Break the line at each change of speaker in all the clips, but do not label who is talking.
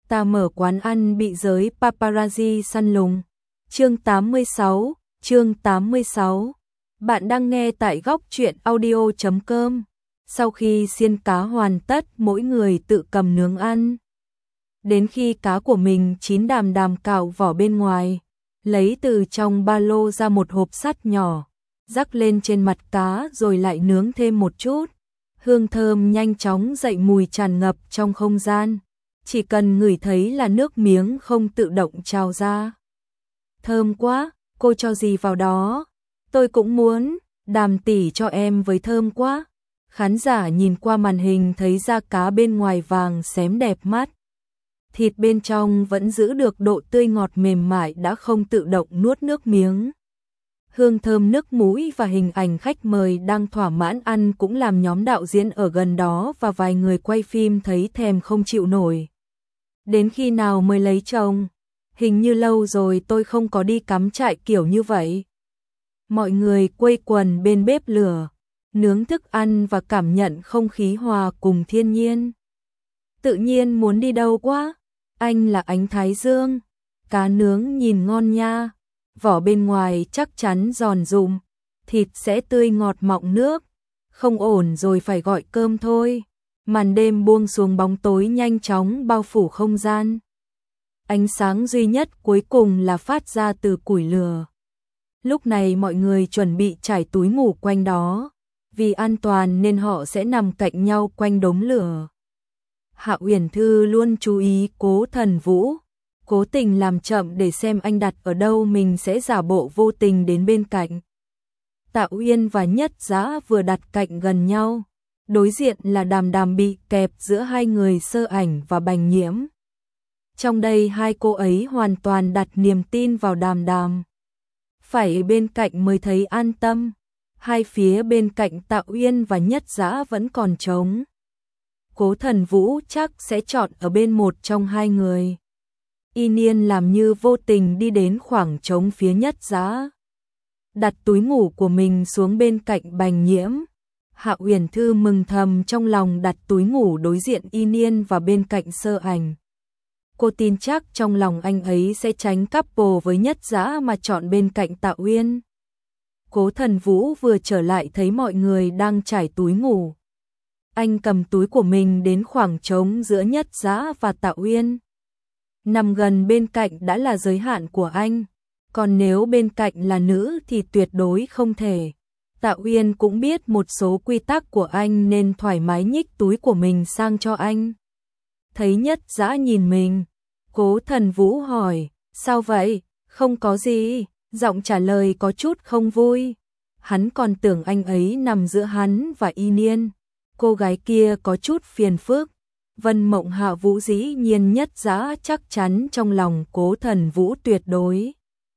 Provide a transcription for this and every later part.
Ta mở quán ăn bị giới paparazzi săn lùng. Chương 86. Bạn đang nghe tại góc truyện audio.com. Sau khi xiên cá hoàn tất, mỗi người tự cầm nướng ăn. Đến khi cá của mình chín, Đàm Đàm cạo vỏ bên ngoài, lấy từ trong ba lô ra một hộp sắt nhỏ, rắc lên trên mặt cá rồi lại nướng thêm một chút. Hương thơm nhanh chóng dậy mùi tràn ngập trong không gian. Chỉ cần ngửi thấy là nước miếng không tự động trào ra. Thơm quá, cô cho gì vào đó? Tôi cũng muốn, Đàm tỷ cho em với, thơm quá. Khán giả nhìn qua màn hình thấy da cá bên ngoài vàng xém đẹp mắt. Thịt bên trong vẫn giữ được độ tươi ngọt mềm mại, đã không tự động nuốt nước miếng. Hương thơm nước mũi và hình ảnh khách mời đang thỏa mãn ăn cũng làm nhóm đạo diễn ở gần đó và vài người quay phim thấy thèm không chịu nổi. Đến khi nào mới lấy chồng? Hình như lâu rồi tôi không có đi cắm trại kiểu như vậy. Mọi người quây quần bên bếp lửa, nướng thức ăn và cảm nhận không khí hòa cùng thiên nhiên. Tự nhiên muốn đi đâu quá? Anh là ánh thái dương. Cá nướng nhìn ngon nha. Vỏ bên ngoài chắc chắn giòn rụm, thịt sẽ tươi ngọt mọng nước. Không ổn rồi, phải gọi cơm thôi. Màn đêm buông xuống, bóng tối nhanh chóng bao phủ không gian. Ánh sáng duy nhất cuối cùng là phát ra từ củi lửa. Lúc này mọi người chuẩn bị trải túi ngủ quanh đó. Vì an toàn nên họ sẽ nằm cạnh nhau quanh đống lửa. Hạ Uyển Thư luôn chú ý Cố Thần Vũ, cố tình làm chậm để xem anh đặt ở đâu, mình sẽ giả bộ vô tình đến bên cạnh. Tạ Uyên và Nhất Dã vừa đặt cạnh gần nhau, đối diện là Đàm Đàm bị kẹp giữa hai người Sơ Ảnh và Bành Nhiễm. Trong đây hai cô ấy hoàn toàn đặt niềm tin vào Đàm Đàm. Phải bên cạnh mới thấy an tâm. Hai phía bên cạnh Tạ Uyên và Nhất Dã vẫn còn trống. Cố Thần Vũ chắc sẽ chọn ở bên một trong hai người. Y Niên làm như vô tình đi đến khoảng trống phía Nhất Dã, đặt túi ngủ của mình xuống bên cạnh Bành Nhiễm. Hạ Uyển Thư mừng thầm trong lòng, đặt túi ngủ đối diện Y Niên và bên cạnh Sơ Ảnh. Cô tin chắc trong lòng anh ấy sẽ tránh couple với Nhất Dã mà chọn bên cạnh Tạ Uyên. Cố Thần Vũ vừa trở lại thấy mọi người đang trải túi ngủ. Anh cầm túi của mình đến khoảng trống giữa Nhất Dã và Tạ Uyên. Nằm gần bên cạnh đã là giới hạn của anh, còn nếu bên cạnh là nữ thì tuyệt đối không thể. Tạ Uyên cũng biết một số quy tắc của anh nên thoải mái nhích túi của mình sang cho anh. Thấy Nhất Dã nhìn mình, Cố Thần Vũ hỏi, sao vậy? Không có gì, giọng trả lời có chút không vui. Hắn còn tưởng anh ấy nằm giữa hắn và Y Niên. Cô gái kia có chút phiền phức. Vân Mộng Hạ Vũ dĩ nhiên Nhất Dã chắc chắn trong lòng Cố Thần Vũ tuyệt đối.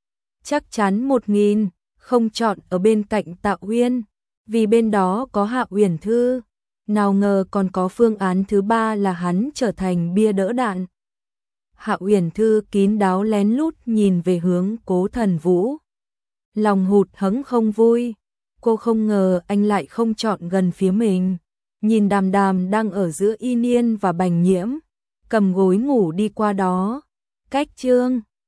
Chắc chắn 1000, không chọn ở bên cạnh Tạ Uyên, vì bên đó có Hạ Uyển Thư. Nào ngờ còn có phương án thứ ba là hắn trở thành bia đỡ đạn. Hạ Uyển Thư kín đáo lén lút nhìn về hướng Cố Thần Vũ. Lòng hụt hẫng không vui. Cô không ngờ anh lại không chọn gần phía mình. Nhìn Đàm Đàm đang ở giữa Y Niên và Bành Nhiễm, cầm gối ngủ đi qua đó. Cách chương